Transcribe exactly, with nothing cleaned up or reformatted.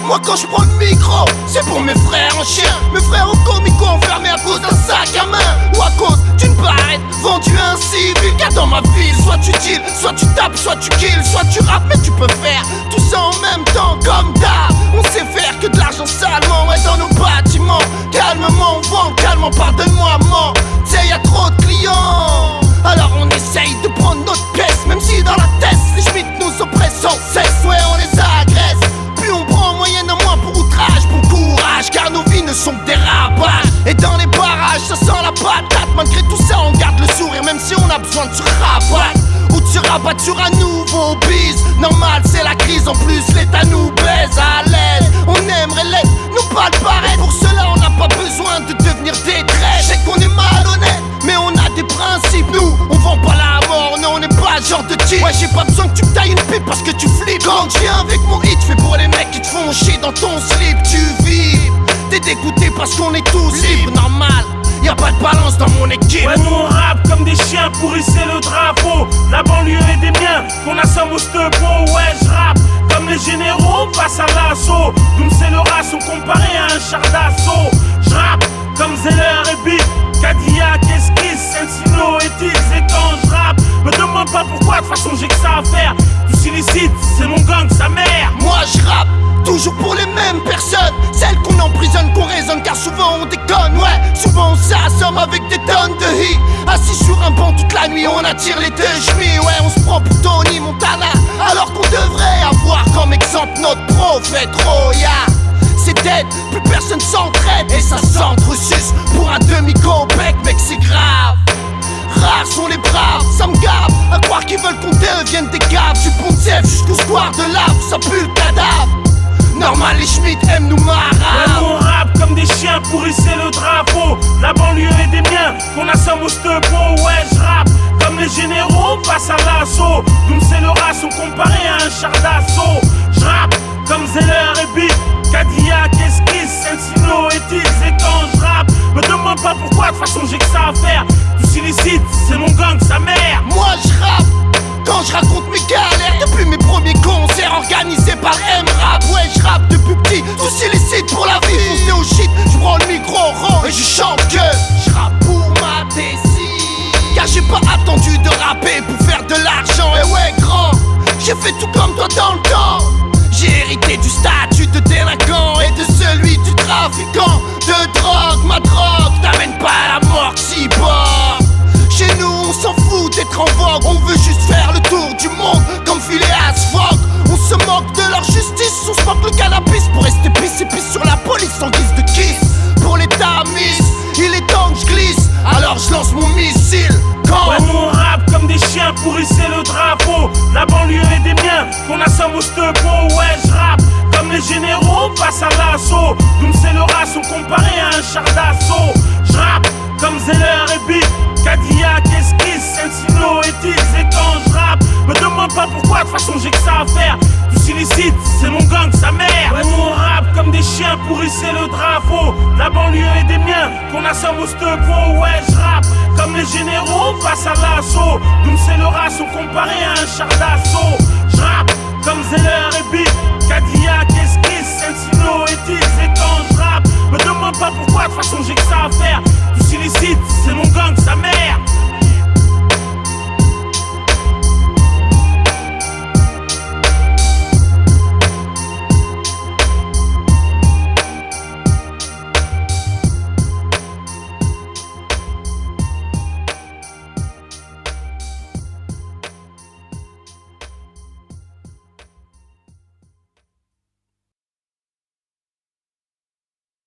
Moi quand je prends le micro, c'est pour mes frères en chien, mes frères au comico enfermés à cause d'un sac à main, ou à cause d'une barrette vendue ainsi. Vu qu'à dans ma ville, soit tu deals, soit tu tapes, soit tu kills, soit tu rappes, mais tu peux faire tout ça en même temps comme d'hab. On sait faire que de l'argent salement, ouais, dans nos bâtiments. Calmement on vend, calmement pardonne-moi maman. T'sais y'a trop de clients, alors on essaye de prendre notre pièce. Même si dans la tête les schmitts nous oppressent sans cesse. Ouais on les agresse, puis on prend en moyenne un mois pour outrage. Bon courage car nos vies ne sont que des rabages. Et dans les barrages ça sent la patate. Malgré tout ça on garde le sourire même si on a besoin de se rabattre. Ou de se rabattre sur un nouveau bise. Normal c'est la crise en plus l'état nous baise à l'aise. On aimerait l'être, nous pas le paraître. Pour cela on n'a pas besoin de devenir des traîtres. Je sais qu'on est malhonnête mais on a des principes. Nous on vend pas la mort, non on n'est pas le genre de type. Ouais j'ai pas besoin que tu me tailles une pipe parce que tu flippes. Quand je viens avec mon hit, fais pour les mecs qui te font chier dans ton slip. Tu vibres, t'es dégoûté parce qu'on est tous libres. Normal, y'a pas de balance dans mon équipe. Ouais nous on rappe comme des chiens pour hisser le drapeau. La banlieue est des miens, qu'on assomme au stepo. Ouais j'rappe comme les généraux, passe à l'assaut. Doom c'est le rat, comparé à un char d'assaut. J'rappe comme Zeller et Beat, Cadillac, Esquisse, Encino et Tix. Et quand j'rappe, me demande pas pourquoi, de toute façon j'ai que ça à faire. Tout illicite, c'est mon gang, sa mère. Moi j'rappe toujours pour les mêmes personnes, celles qu'on emprisonne, qu'on raisonne, car souvent on déconne. Ouais, souvent on s'assomme avec des tonnes de hits. Assis sur un banc toute la nuit, on attire les deux chemis. Ouais, on se prend pour Tony Montana, alors qu'on devrait avoir comme exemple notre prophète Roya. C'est dead, plus personne s'entraide et ça s'entresuce pour un demi-copec, mec c'est grave. Rares sont les braves, ça me gave à croire qu'ils veulent qu'on devienne des caves. Du pont de Sèvres jusqu'au square de lave, ça pue le cadavre. Normal les schmitts aiment nous marrer. Ouais, on rappe comme des chiens pour hisser le drapeau. La banlieue est des miens, qu'on assomme au stepo. Ouais j'rappe comme les généraux, passe à l'assaut. Doom c'est le rat, comparé à un char d'assaut. J'rappe comme Zeller et Beat, Cadillac, Esquisse, Encino et Tix. Et quand j'rappe, me demande pas pourquoi, de toute façon j'ai que ça à faire. Tout illicite, c'est mon gang, sa mère. Moi j'rappe quand je raconte mes galères depuis mes premiers concerts organisés par M-Rap. Ouais j'rappe depuis petit, tous illicites pour la vie. Foncé au shit, j'prends le micro rond et je chante que j'rappe pour ma décide. Car j'ai pas attendu de rapper pour faire de l'argent. Et ouais grand, j'ai fait tout comme toi dans le temps. J'ai hérité du statut de délinquant et de celui du trafiquant de drogue. Ma drogue t'amène pas à la mort si bas. Chez nous on s'en fout d'être en vogue, on veut juste faire le tour du monde comme Phileas Fogg. On se moque de leur justice, on se moque le cannabis pour rester pisse et pisse sur la police en guise de kiss. Pour les tamis, il est temps que je glisse, alors je lance mon missile. Quand ouais, nous on rappe comme des chiens pour hisser le drapeau. La banlieue est des miens, qu'on assomme au stepo. Ouais j'rappe comme les généraux, passe à l'assaut. Doom c'est le rat, comparé à un char d'assaut. J'rappe comme Zeller et Beat, Cadillac, Esquisse, Encino et Tix. Et quand j'rappe, me demande pas pourquoi, de toute façon j'ai que ça à faire. Tout illicite, c'est mon gang, sa mère. Ouais, nous on rappe comme des chiens pour hisser le drapeau. La banlieue est des miens, qu'on assomme au stepo. Ouais j'rappe comme les généraux, passe à l'assaut. Doom c'est le rat, comparé à un char d'assaut. J'rappe comme Zeller et Beat, Cadillac, Esquisse, Encino et Tix. Et quand j'rappe,